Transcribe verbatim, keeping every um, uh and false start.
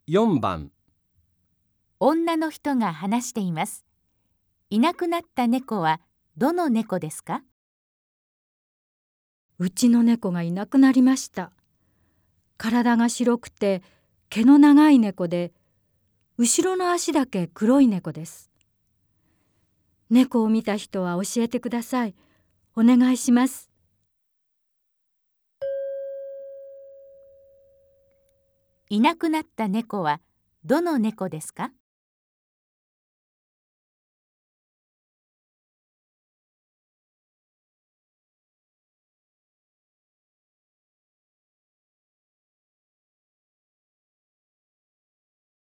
よんばん、 女の人が話しています。いなくなった猫はどの猫ですか？ うちの猫がいなくなりました。体が白くて毛の長い猫で、後ろの足だけ黒い猫です。猫を見た人は教えてください。お願いします。 いなくなった猫はどの猫ですか？